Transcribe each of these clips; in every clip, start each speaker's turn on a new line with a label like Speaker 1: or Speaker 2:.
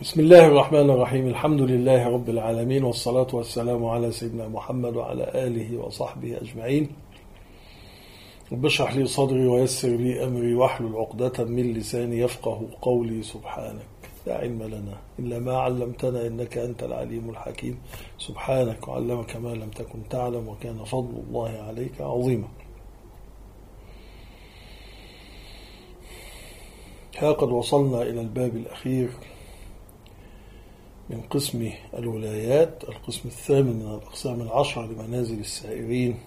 Speaker 1: بسم الله الرحمن الرحيم. الحمد لله رب العالمين، والصلاة والسلام على سيدنا محمد وعلى آله وصحبه أجمعين. رب اشرح لي صدري ويسر لي أمري واحلل عقدة من لساني يفقه قولي. سبحانك لا علم لنا إلا ما علمتنا إنك أنت العليم الحكيم. سبحانك وعلمك ما لم تكن تعلم وكان فضل الله عليك عظيما. ها قد وصلنا إلى الباب الأخير من قسم الولايات، القسم الثامن من الأقسام العشرة لمنازل السائرين،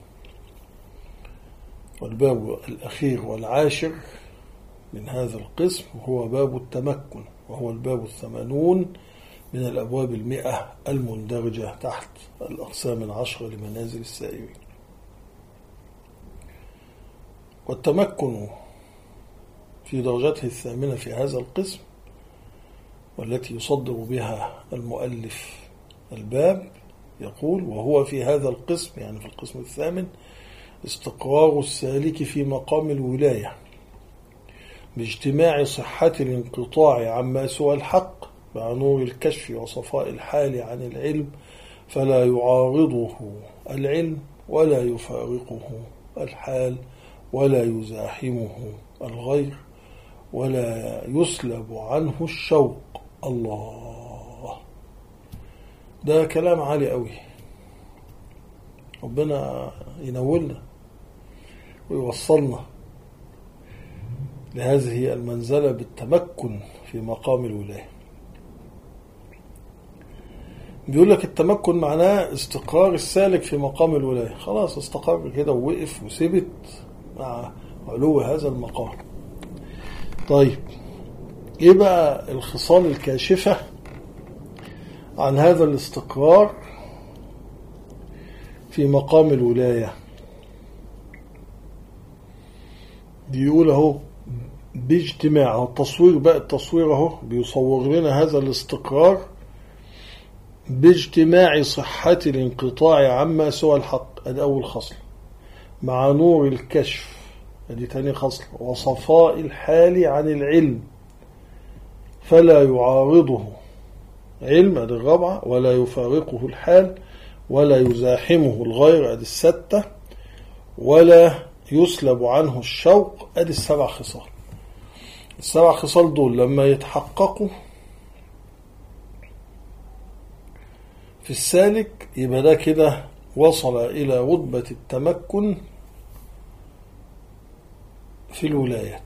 Speaker 1: والباب الأخير والعاشر من هذا القسم هو باب التمكن، وهو الباب 80 من الأبواب 100 المندرجة تحت الأقسام العشرة لمنازل السائرين. والتمكن في درجته الثامنة في هذا القسم، والتي يصدر بها المؤلف الباب، يقول: وهو في هذا القسم، يعني في القسم الثامن، استقرار السالك في مقام الولاية باجتماع صحة الانقطاع عما سوى الحق مع نور الكشف وصفاء الحال عن العلم، فلا يعارضه العلم ولا يفارقه الحال ولا يزاحمه الغير ولا يسلب عنه الشوق. الله، ده كلام عالي قوي. ربنا ينولنا ويوصلنا لهذه المنزلة بالتمكن في مقام الولاية. بيقول لك التمكن معناه استقرار السالك في مقام الولاية، خلاص استقر كده ووقف وثبت مع علو هذا المقام. طيب، ايه بقى الخصال الكاشفة عن هذا الاستقرار في مقام الولاية؟ بيقول اهو باجتماع التصوير، بقى التصوير اهو بيصور لنا هذا الاستقرار باجتماع صحة الانقطاع عما سوى الحق، ادي اول خصل، مع نور الكشف، ادي تاني خصل، وصفاء الحال عن العلم فلا يعارضه علم، ادي الرابعة، ولا يفارقه الحال ولا يزاحمه الغير، ادي الستة، ولا يسلب عنه الشوق، ادي السبع خصال. السبع خصال دول لما يتحققوا في السالك يبقى ده كده وصل إلى رتبة التمكن في الولايات.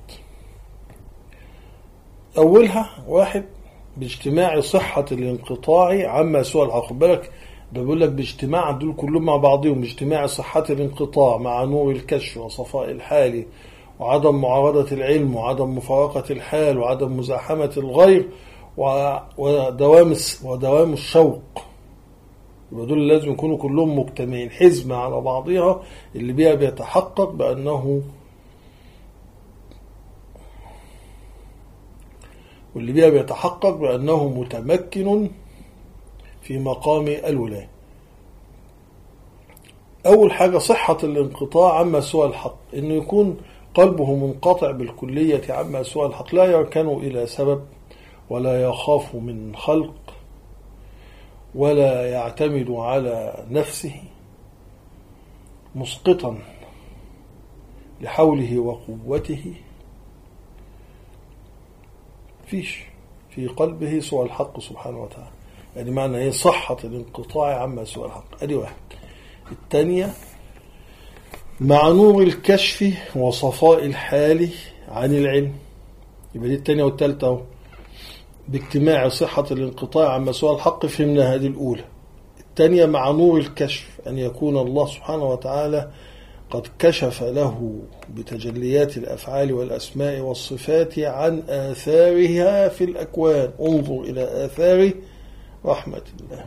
Speaker 1: أولها واحد، باجتماع صحة الانقطاع عما سوى الحق. خد بالك، ده بيقول لك باجتماع دول كلهم مع بعضهم، باجتماع صحة الانقطاع مع نور الكشف وصفاء الحال وعدم معارضة العلم وعدم مفارقة الحال وعدم مزاحمة الغير ودوام الشوق. يبقى دول لازم يكونوا كلهم مجتمعين، حزمة على بعضها، اللي بيها بيتحقق بأنه متمكن في مقام الولاية. أول حاجة صحة الانقطاع عما سوى الحق، إنه يكون قلبه منقطع بالكلية عما سوى الحق، لا يركن إلى سبب ولا يخاف من خلق ولا يعتمد على نفسه، مسقطا لحوله وقوته، فيش في قلبه سوى الحق سبحانه وتعالى. يعني معنى هي صحة الانقطاع عما سوى الحق، ادي واحد. الثانية مع نور الكشف وصفاء الحال عن العلم، يبقى دي الثانية. والثالثة باجتماع صحة الانقطاع عما سوى الحق، فهمنا هذه الأولى. الثانية مع نور الكشف، أن يكون الله سبحانه وتعالى قد كشف له بتجليات الأفعال والأسماء والصفات عن آثارها في الأكوان. انظر إلى آثار رحمة الله،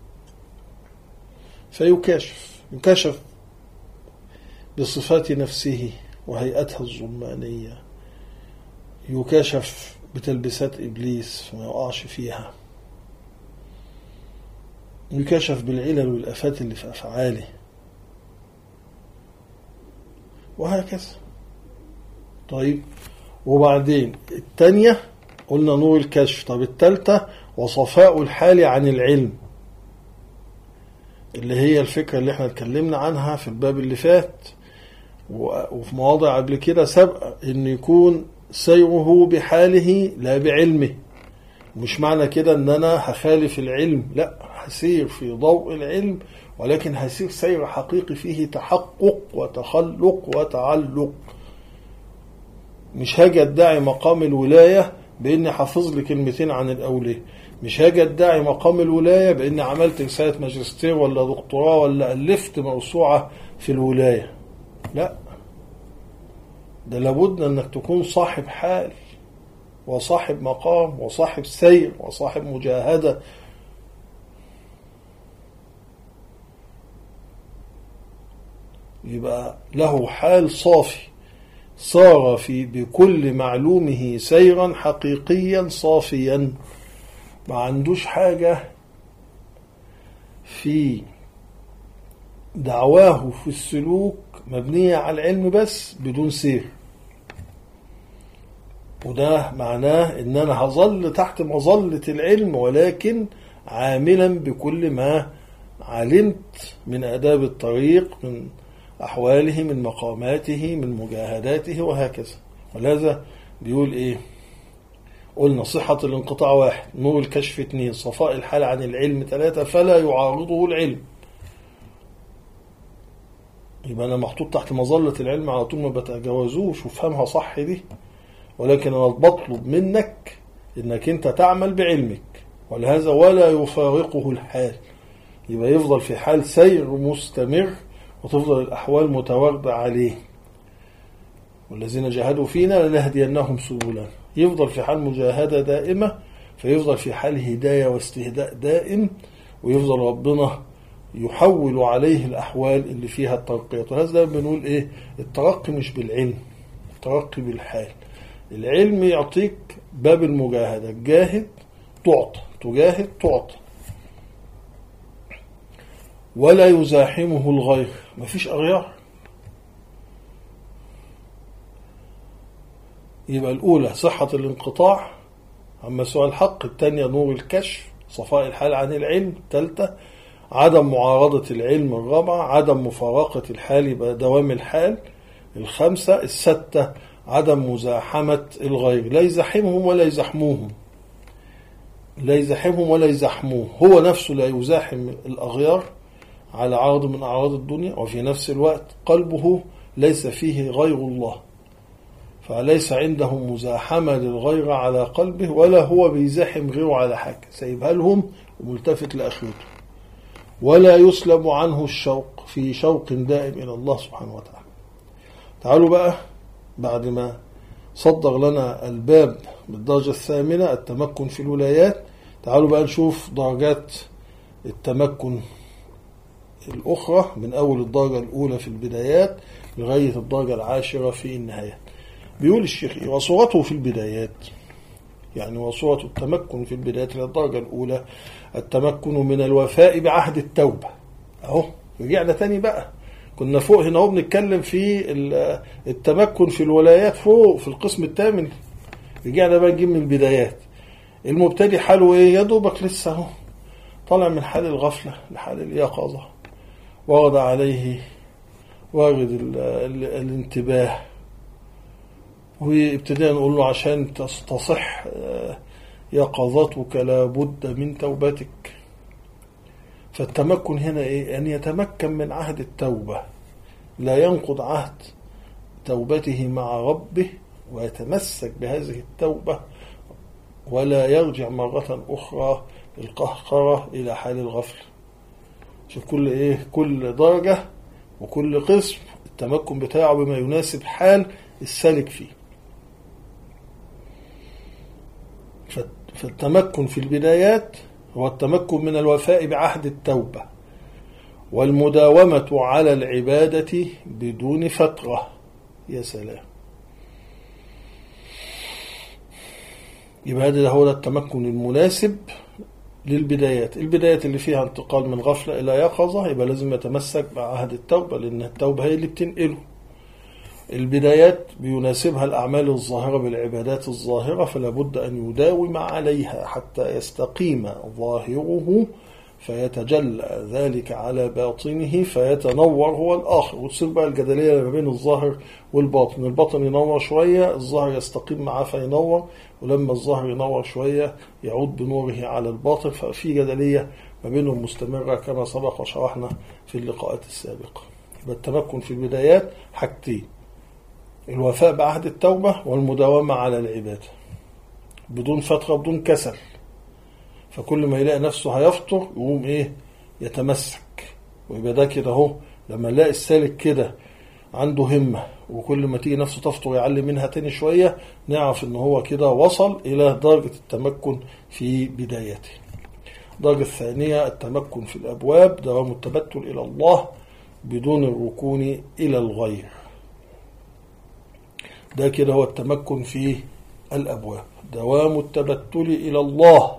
Speaker 1: يكشف بصفات نفسه وهيئتها الظلمانية، يكشف بتلبسات إبليس وما يقعش فيها، يكشف بالعلل والآفات اللي في أفعاله، وهكذا. طيب، وبعدين الثانية قلنا نور الكشف. طب الثالثة وصفاء الحال عن العلم، اللي هي الفكرة اللي احنا اتكلمنا عنها في الباب اللي فات وفي مواضع قبل كده سبق، ان يكون سيره بحاله لا بعلمه. مش معنى كده ان انا هخالف العلم، لا، هسير في ضوء العلم، ولكن هسير سير حقيقي فيه تحقق وتخلق وتعلق. مش هاجي ادعي مقام الولاية باني حافظ لي كلمتين عن الاولياء، مش هاجي ادعي مقام الولاية باني عملت رسالة ماجستير ولا دكتوراه ولا الفت موسوعة في الولاية. لا، ده لابد انك تكون صاحب حال وصاحب مقام وصاحب سير وصاحب مجاهدة. يبقى له حال صافي، صار في بكل معلومه سيرا حقيقيا صافيا، ما عندوش حاجة في دعواه في السلوك مبنية على العلم بس بدون سير. وده معناه ان انا هظل تحت مظلة العلم، ولكن عاملا بكل ما علمت من آداب الطريق، من أحواله، من مقاماته، من مجاهداته، وهكذا. ولهذا بيقول ايه؟ قلنا صحة الانقطاع 1، نور الكشف 2، صفاء الحال عن العلم 3، فلا يعارضه العلم. يبقى انا محطوط تحت مظلة العلم على طول، ما بتجاوزوش، وفهمها صح دي، ولكن انا بطلب منك انك انت تعمل بعلمك. ولهذا ولا يفارقه الحال، يبقى يفضل في حال سير مستمر، وتفضل الأحوال متواردة عليه. والذين جاهدوا فينا لنهدينهم سبلنا، يفضل في حال مجاهدة دائمة، فيفضل في حال هداية واستهداء دائم، ويفضل ربنا يحول عليه الأحوال اللي فيها الترقية. وهذا بنقول إيه؟ الترقي مش بالعلم، الترقي بالحال. العلم يعطيك باب المجاهدة، جاهد تعطى، تجاهد تعطى، ولا يزاحمه الغير، مفيش أغيار. يبقى الأولى صحة الانقطاع عما سوى الحق، الثانية نور الكشف، صفاء الحال عن العلم، الثالثة عدم معارضة العلم، الرابعة عدم مفارقة الحال يبقى دوام الحال، الخامسة الستة عدم مزاحمة الغير، لا يزاحمهم ولا يزاحموهم، لا يزاحمهم ولا يزاحموه، هو نفسه لا يزاحم الأغيار على عرض من أعراض الدنيا، وفي نفس الوقت قلبه ليس فيه غير الله، فليس عنده مزاحمة للغير على قلبه، ولا هو بيزاحم غيره على حاجة، سيبها لهم وملتفت لآخرته. ولا يسلب عنه الشوق، في شوق دائم إلى الله سبحانه وتعالى. تعالوا بقى بعد ما صدر لنا الباب بالدرجة الثامنة التمكن في الولايات، تعالوا بقى نشوف درجات التمكن الأخرى من أول الدرجة الأولى في البدايات لغاية الدرجة العاشرة في النهايات. بيقول الشيخ وصورته في البدايات، يعني وصورة التمكن في البدايات للدرجة الأولى التمكن من الوفاء بعهد التوبة. أهو رجعنا تاني بقى، كنا فوق هنا اهو بنتكلم في التمكن في الولايات فوق في القسم الثامن، رجعنا بقى نجيب من البدايات. المبتدئ حاله ايه؟ يدوبك لسه اهو طالع من حال الغفلة لحال اليقظة، ورد عليه وارد الانتباه، وابتداء نقول له عشان تصح يقظتك لابد من توبتك. فالتمكن هنا ايه؟ ان يتمكن من عهد التوبة، لا ينقض عهد توبته مع ربه، ويتمسك بهذه التوبة، ولا يرجع مرة أخرى القهقرة إلى حال الغفل. شوف كل ايه، كل درجة وكل قسم التمكن بتاعه بما يناسب حال السالك فيه. فالتمكن في البدايات هو التمكن من الوفاء بعهد التوبة والمداومة على العبادة بدون فترة. يا سلام، يبقى هذا هو التمكن المناسب للبدايات. البدايات اللي فيها انتقال من غفلة إلى يقظة يبقى لازم يتمسك بعهد التوبة، لأن التوبة هي اللي بتنقله. البدايات بيناسبها الأعمال الظاهرة بالعبادات الظاهرة، فلا بد أن يداوم عليها حتى يستقيم ظاهره فيتجلى ذلك على باطنه فيتنور هو الآخر. وتصير بقى الجدلية ما بين الظاهر والباطن، الباطن ينور شوية الظاهر يستقيم معاه فينور، ولما الظاهر ينور شوية يعود بنوره على الباطن، ففي جدلية ما بينهم مستمرة كما سبق وشرحنا في اللقاءات السابقة. التمكن في البدايات حاجتين: الوفاء بعهد التوبة والمداومة على العبادة بدون فترة بدون كسل. فكل ما يلاقي نفسه هيفطر يقوم يتمسك، ويبقى ده كده اهو. لما نلاقي السالك كده عنده همة وكل ما تيجي نفسه تفطر يعلم منها تاني شوية، نعرف ان هو كده وصل الى درجة التمكن في بدايته. الدرجة الثانية التمكن في الأبواب، دوام التبتل إلى الله بدون الركون إلى الغير. ده كده هو التمكن في الأبواب، دوام التبتل إلى الله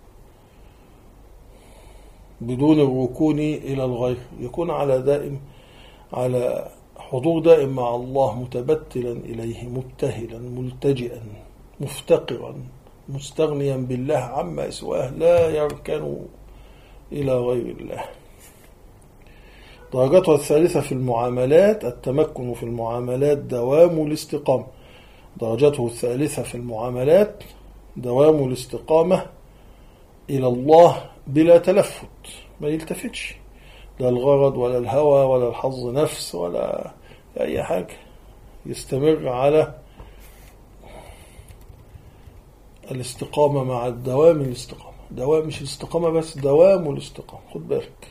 Speaker 1: بدون الركون إلى الغير، يكون على حضور دائم مع الله، متبتلا إليه، مبتهلا، ملتجئا، مفتقرا، مستغنيا بالله عما سواه، لا يركن إلى غير الله. درجتها الثالثة في المعاملات، التمكن في المعاملات دوام الاستقامة. درجته الثالثة في المعاملات دوام الاستقامة إلى الله بلا تلفت، ما يلتفتش لا الغرض ولا الهوى ولا الحظ نفس ولا أي حاجة، يستمر على الاستقامة مع الدوام. الاستقامة دوام، مش الاستقامة بس، دوام الاستقامة، خد بالك.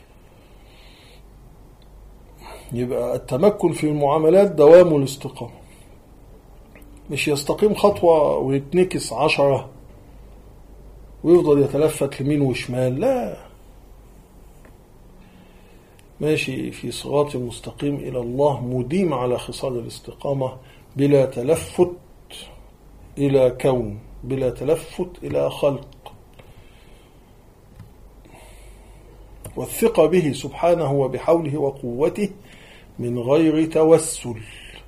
Speaker 1: يبقى التمكن في المعاملات دوام الاستقامة، مش يستقيم خطوة ويتنكس 10 ويفضل يتلفت يمين وشمال، لا، ماشي في صراط مستقيم إلى الله، مديم على خصال الاستقامة بلا تلفت إلى كون، بلا تلفت إلى خلق. والثقة به سبحانه وبحوله وقوته من غير توسل.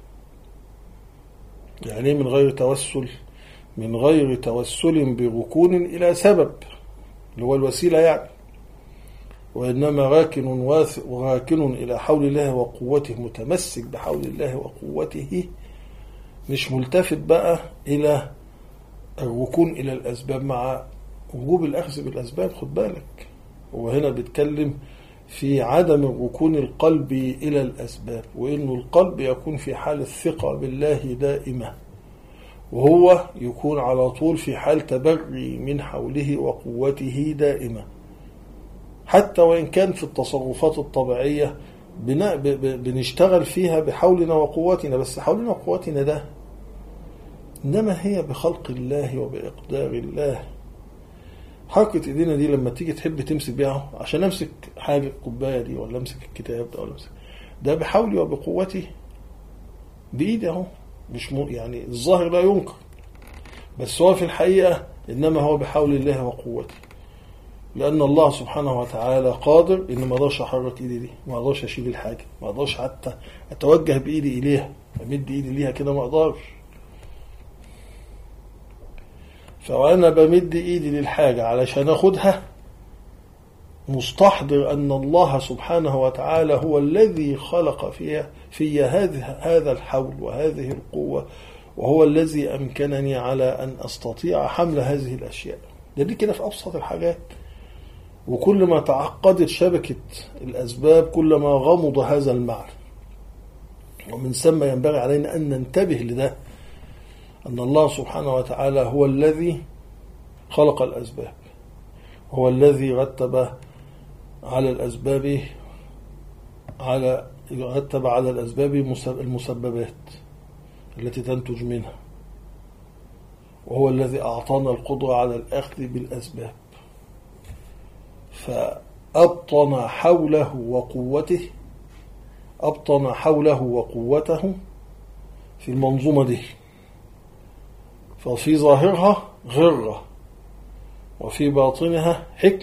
Speaker 1: يعني من غير توسل؟ من غير توسل بركون إلى سبب اللي هو الوسيلة يعني، وإنما راكن إلى حول الله وقوته، متمسك بحول الله وقوته، مش ملتفت بقى إلى الركون إلى الأسباب مع وجوب الأخذ بالأسباب. خد بالك، وهنا بيتكلم في عدم الركون القلبي إلى الأسباب، وإنه القلب يكون في حال الثقة بالله دائمة، وهو يكون على طول في حال تبري من حوله وقوته دائمة، حتى وإن كان في التصرفات الطبيعية بنشتغل فيها بحولنا وقوتنا، بس حولنا وقوتنا ده إنما هي بخلق الله وبإقدار الله. حركة ايدينا دي لما تيجي تحب تمسك بيها، عشان امسك حاجة الكوباية دي ولا امسك الكتاب ده ولا امسك ده بحولي وبقوتي بإيدي اهو، مش يعني الظاهر لا ينكر، بس هو في الحقيقة إنما هو بحول الله وقوته، لأن الله سبحانه وتعالى قادر إن ما اقدرش أحرك إيدي دي، ما اقدرش أشيل الحاجة، ما اقدرش حتى أتوجه بإيدي إليها، أمد إيدي ليها كده ما اقدرش. فأنا بمد إيدي للحاجة علشان أخدها، مستحضر أن الله سبحانه وتعالى هو الذي خلق في هذا الحول وهذه القوة، وهو الذي أمكنني على أن أستطيع حمل هذه الأشياء. دي كده في أبسط الحاجات. وكل ما تعقدت شبكة الأسباب كل ما غمض هذا المعنى، ومن ثم ينبغي علينا أن ننتبه لده، أن الله سبحانه وتعالى هو الذي خلق الأسباب، هو الذي رتب على الأسباب المسببات التي تنتج منها، وهو الذي أعطانا القدرة على الأخذ بالأسباب، فأبطن حوله وقوته في المنظومة دي، ففي ظاهرها غرة وفي باطنها حكم.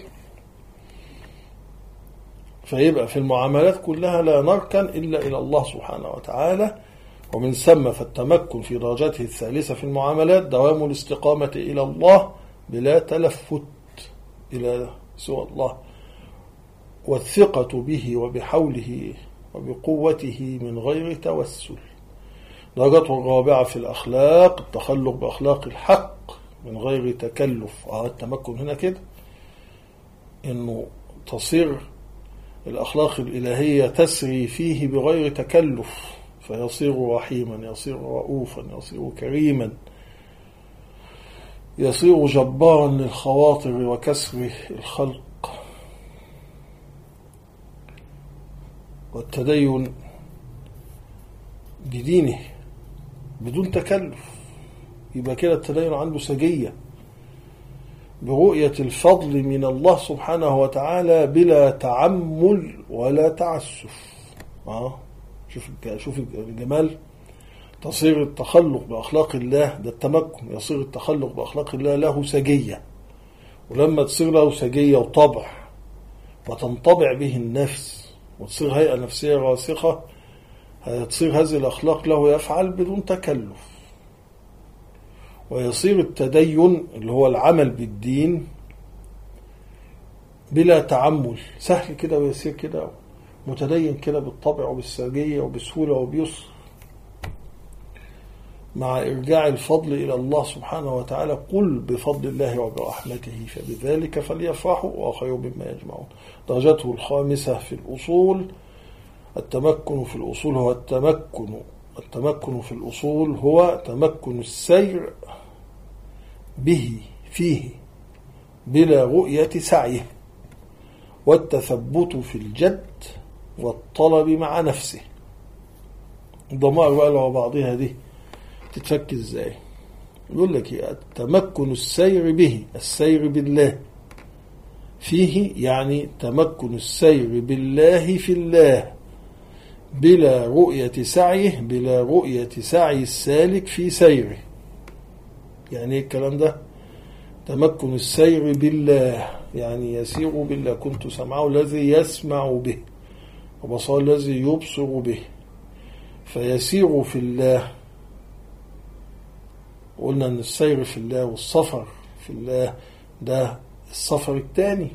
Speaker 1: فيبقى في المعاملات كلها لا نركن إلا إلى الله سبحانه وتعالى، ومن ثم فالتمكن في درجته الثالثة في المعاملات دوام الاستقامة إلى الله بلا تلفت إلى سوى الله، والثقة به وبحوله وبقوته من غير توسل. درجته الرابعة في الأخلاق التخلق بأخلاق الحق من غير تكلف. التمكن هنا كده إنه تصير الأخلاق الإلهية تسري فيه بغير تكلف، فيصير رحيما، يصير رؤوفا، يصير كريما، يصير جبارا للخواطر وكسر الخلق. والتدين بدينه بدون تكلف، يبقى كده التدين عنده سجية برؤية الفضل من الله سبحانه وتعالى بلا تعمل ولا تعسف. شوف الجمال. تصير التخلق بأخلاق الله ده التمكن، يصير التخلق بأخلاق الله له سجية، ولما تصير له سجية وطبع وتنطبع به النفس وتصير هيئة نفسية راسخة، تصير هذه الأخلاق له يفعل بدون تكلف. ويصير التدين اللي هو العمل بالدين بلا تعمل، سهل كده ويسير كده، متدين كده بالطبع وبالسجية وبسهولة وبيسر، مع إرجاع الفضل إلى الله سبحانه وتعالى. قل بفضل الله وبرحمته فبذلك فليفرحوا وخير مما يجمعون. درجته الخامسة في الأصول التمكن في الأصول هو التمكن في الأصول هو تمكن السير به فيه بلا رؤية سعيه، والتثبت في الجد والطلب مع نفسه. الضمائر بقى لو بعضها دي تتفك ازاي؟ يقول لك التمكن السير به، السير بالله فيه، يعني تمكن السير بالله في الله بلا رؤية سعيه، بلا رؤية سعي السالك في سيره. يعني ايه الكلام ده؟ تمكن السير بالله يعني يسير بالله. كنت سمعه الذي يسمع به وبصره الذي يبصر به، فيسير في الله. قلنا ان السير في الله والسفر في الله ده السفر الثاني.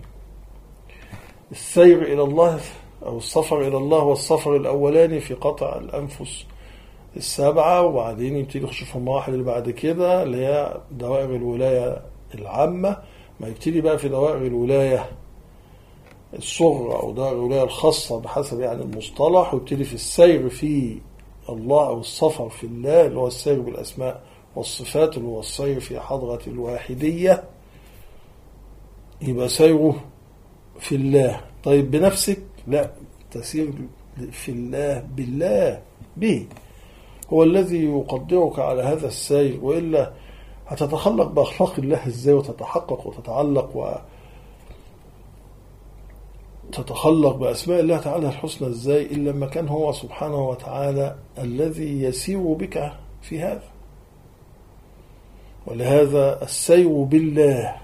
Speaker 1: السير الى الله او السفر الى الله والسفر الاولاني في قطع الانفس 7، وبعدين يبتدي يخش في المراحل اللي بعد كده اللي هي دوائر الولاية العامة. ما يبتدي بقى في دوائر الولاية الصغرى او دوائر الولاية الخاصة بحسب يعني المصطلح، ويبتدي في السير في الله او السفر في الله اللي هو السير بالاسماء والصفات اللي هو السير في حضرة الواحدية، يبقى سيره في الله. طيب بنفسك؟ لا، تسير في الله بالله به، هو الذي يقدرك على هذا السير، وإلا هتتخلق بأخلاق الله ازاي وتتحقق وتتعلق وتتخلق بأسماء الله تعالى الحسنى ازاي إلا لما كان هو سبحانه وتعالى الذي يسير بك في هذا. ولهذا السير بالله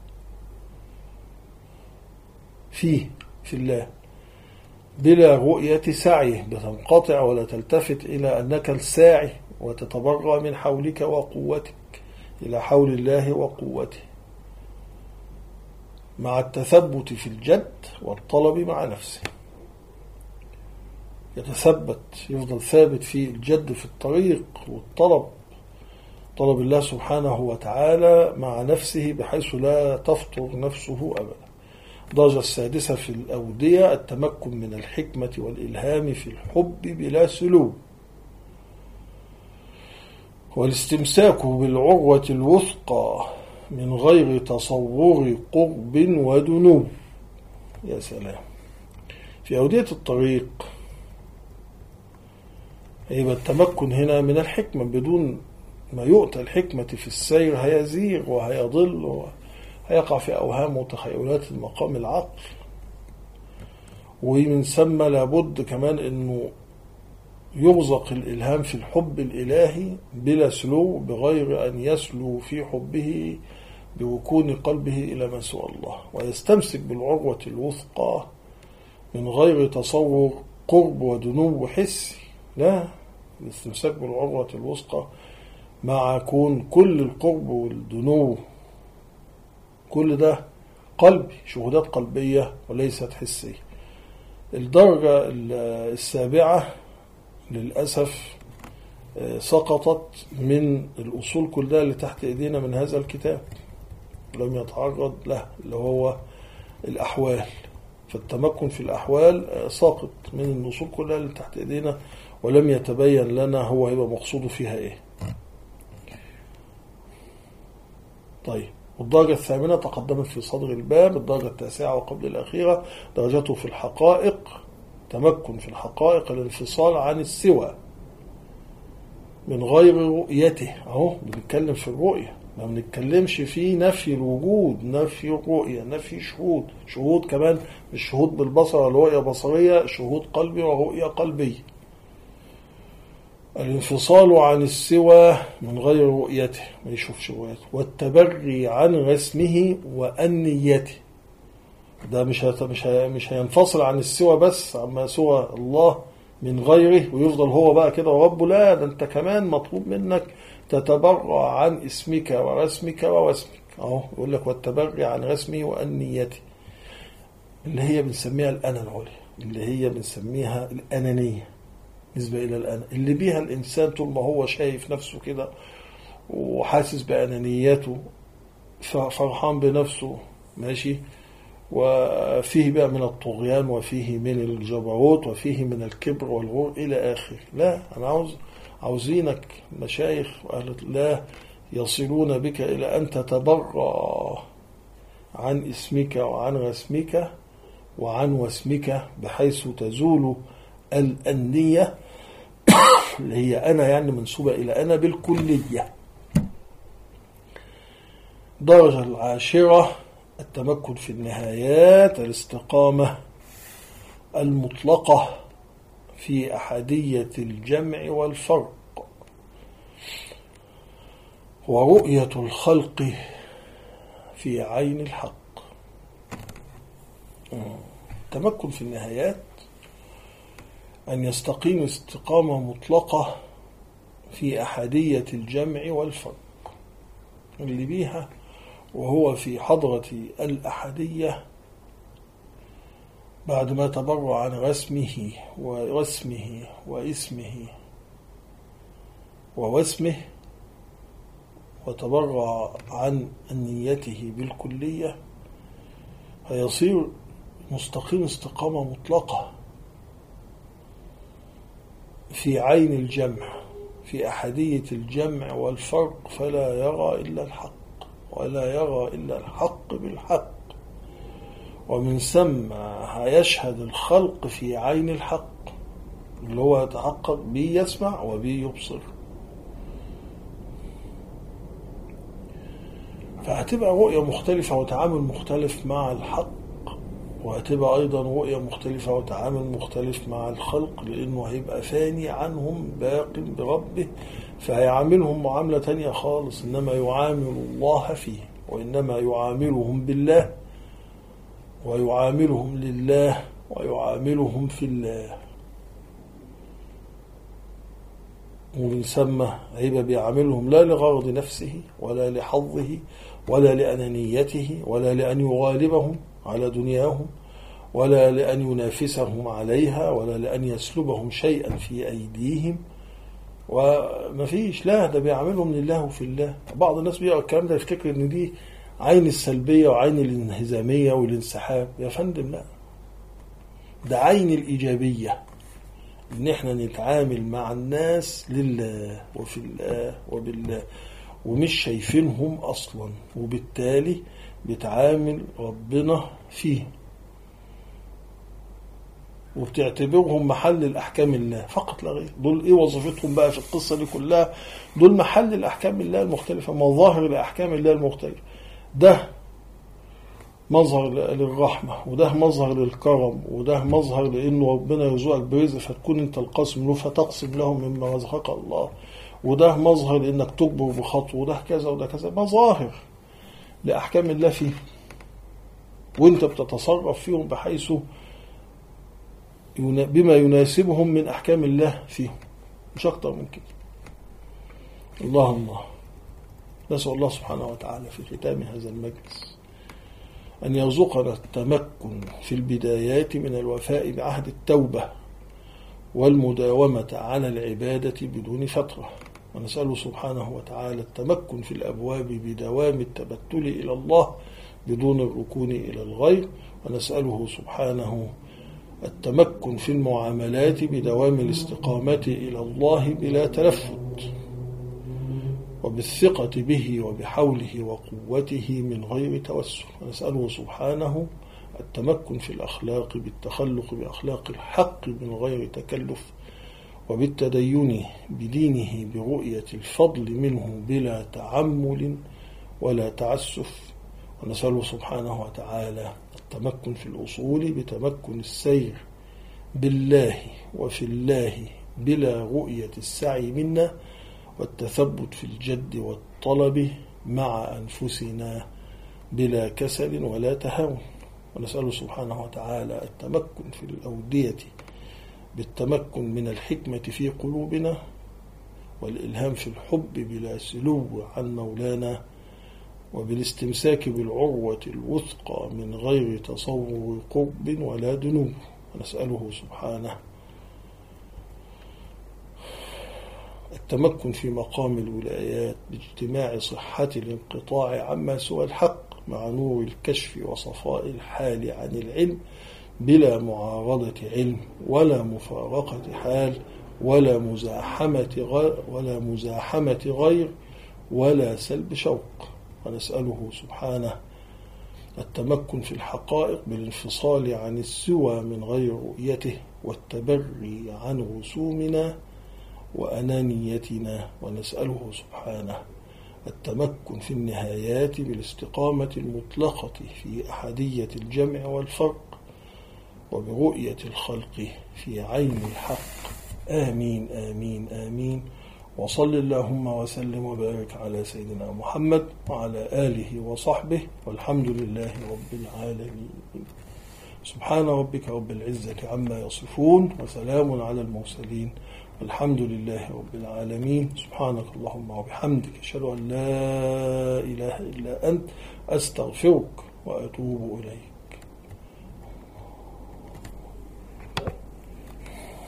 Speaker 1: في الله بلا رؤية سعيه، بتنقطع ولا تلتفت إلى أنك الساعي وتتبرأ من حولك وقوتك إلى حول الله وقوته، مع التثبت في الجد والطلب مع نفسه. يتثبت، يفضل ثابت في الجد في الطريق والطلب، طلب الله سبحانه وتعالى مع نفسه بحيث لا تفطر نفسه أبدا. الدرجة السادسة في الأودية التمكن من الحكمة والإلهام في الحب بلا سلوك، والاستمساك بالعروة الوثقى من غير تصور قرب ودنو. يا سلام. في أودية الطريق يبقى التمكن هنا من الحكمة، بدون ما يؤتى الحكمة في السير هيزيغ وهيضل وهيقع في أوهام وتخيلات المقام العقل. ومن ثم لابد كمان أنه يرزق الإلهام في الحب الإلهي بلا سلو، بغير أن يسلو في حبه بوكون قلبه إلى ما سوى الله، ويستمسك بالعروة الوثقى من غير تصور قرب ودنو حسي. لا، الاستمساك بالعروة الوثقى مع كون كل القرب والدنو كل ده قلبي، شهودات قلبية وليست حسية. الدرجة السابعة للأسف سقطت من الأصول كلها اللي تحت إيدينا من هذا الكتاب، لم يتعرض له، اللي هو الأحوال. فالتمكن في الأحوال ساقط من الأصول كلها اللي تحت إيدينا، ولم يتبين لنا هو هيبقى مقصوده فيها إيه. طيب، والدرجة الثامنة تقدمت في صدر الباب. الدرجة التاسعة وقبل الأخيرة درجته في الحقائق، تمكن في الحقائق، الانفصال عن السوى من غير رؤيته. اهو بنتكلم في الرؤية، ما بنتكلمش في نفي الوجود، نفي الرؤية، نفي شهود. شهود كمان مش شهود بالبصر ولا رؤية بصرية، شهود قلبي ورؤية قلبية. الانفصال عن السوى من غير رؤيته، ما يشوفش رؤيته. والتبري عن رسمه وأنيته، ده مش هينفصل عن السوى بس، عما سوى الله من غيره ويفضل هو بقى كده وربه. لا، ده انت كمان مطلوب منك تتبرع عن اسمك ورسمك ووسمك. اهو يقول لك والتبرع عن رسمه وأنيته، اللي هي بنسميها الأنا العليا، اللي هي بنسميها الأنانية، نسبة إلى الأنا، اللي بيها الإنسان طول ما هو شايف نفسه كده وحاسس بأنانيته، فرحان بنفسه، ماشي، وفيه بقى من الطغيان، وفيه من الجبروت، وفيه من الكبر والغرور إلى آخر. لا، أنا عاوزينك مشايخ وأهل الله يصلون بك إلى أن تتبرأ عن اسمك وعن رسمك وعن وسمك، بحيث تزول الأنية اللي هي أنا، يعني منسوبة إلى أنا بالكلية. درجة العاشرة التمكن في النهايات، الاستقامة المطلقة في أحدية الجمع والفرق، ورؤية الخلق في عين الحق. التمكن في النهايات أن يستقيم استقامة مطلقة في أحدية الجمع والفرق، اللي بيها وهو في حضرة الأحدية بعد ما تبرع عن رسمه ورسمه واسمه ووسمه، وتبرع عن نيته بالكلية، فيصير مستقيم استقامة مطلقة في عين الجمع، في أحدية الجمع والفرق، فلا يرى إلا الحق، ولا يرى إلا الحق بالحق. ومن ثم يشهد الخلق في عين الحق، اللي هو يتحقق به يسمع وبه يبصر. فهتبقى رؤية مختلفة وتعامل مختلف مع الحق، وهتبقى أيضا رؤية مختلفة وتعامل مختلف مع الخلق، لأنه هيبقى فاني عنهم باق بربه، فهيعاملهم معاملة تانية خالص، إنما يعامل الله فيه، وإنما يعاملهم بالله، ويعاملهم لله، ويعاملهم في الله. ومن ثم هيبقى بيعاملهم لا لغرض نفسه ولا لحظه ولا لأنانيته ولا لأن يغالبهم على دنياهم ولا لأن ينافسهم عليها ولا لأن يسلبهم شيئا في أيديهم، وما فيش، لا، ده بيعملهم لله وفي الله. بعض الناس بيقرأ الكلام ده يفتكر ان دي عين السلبية وعين الانهزامية والانسحاب. يا فندم لا، ده عين الإيجابية، ان احنا نتعامل مع الناس لله وفي الله وبالله، ومش شايفينهم أصلا، وبالتالي بتعامل ربنا فيه، وبتعتبرهم محل الأحكام الله فقط لا غير. دول إيه وظيفتهم بقى في القصة دي كلها؟ دول محل الأحكام الله المختلفة، مظاهر لأحكام الله المختلفة. ده مظهر للرحمة، وده مظهر للكرم، وده مظهر لأنه ربنا يرزقك برزق فتكون أنت القاسم له فتقسم لهم مما رزقك الله، وده مظهر لأنك تكبر بخطوة، وده كذا وده كذا، مظاهر لأحكام الله فيه، وانت بتتصرف فيهم بحيث بما يناسبهم من أحكام الله فيهم. مش أكتر من كده. الله نسأل الله سبحانه وتعالى في ختام هذا المجلس أن يرزقنا التمكن في البدايات من الوفاء بعهد التوبة والمداومة على العبادة بدون فترة، ونسأله سبحانه وتعالى التمكن في الأبواب بدوام التبتل إلى الله بدون الركون إلى الغير، ونسأله سبحانه التمكن في المعاملات بدوام الاستقامة إلى الله بلا تلفت، وبالثقة به وبحوله وقوته من غير توسل، ونسأله سبحانه التمكن في الأخلاق بالتخلق بأخلاق الحق من غير تكلف، وبالتدين بدينه برؤية الفضل منه بلا تعمل ولا تعسف، ونسأله سبحانه وتعالى التمكن في الأصول بتمكن السير بالله وفي الله بلا رؤية السعي منا، والتثبت في الجد والطلب مع أنفسنا بلا كسل ولا تهاون، ونسأله سبحانه وتعالى التمكن في الأودية بالتمكن من الحكمة في قلوبنا والإلهام في الحب بلا سلو عن مولانا، وبالاستمساك بالعروة الوثقى من غير تصور قرب ولا دنو، ونسأله سبحانه التمكن في مقام الولايات باجتماع صحة الانقطاع عما سوى الحق مع نور الكشف وصفاء الحال عن العلم بلا معارضة علم ولا مفارقة حال ولا مزاحمة غير ولا سلب شوق، ونسأله سبحانه التمكن في الحقائق بالانفصال عن السوى من غير رؤيته والتبري عن رسومنا وأنانيتنا، ونسأله سبحانه التمكن في النهايات بالاستقامة المطلقة في أحدية الجمع والفرق وبرؤية الخلق في عين الحق. آمين آمين آمين. وصل اللهم وسلم وبارك على سيدنا محمد وعلى آله وصحبه، والحمد لله رب العالمين. سبحان ربك رب العزة عما يصفون، وسلام على المرسلين، والحمد لله رب العالمين. سبحانك اللهم وبحمدك، أشهد أن لا إله إلا أنت، أستغفرك وأتوب إليك.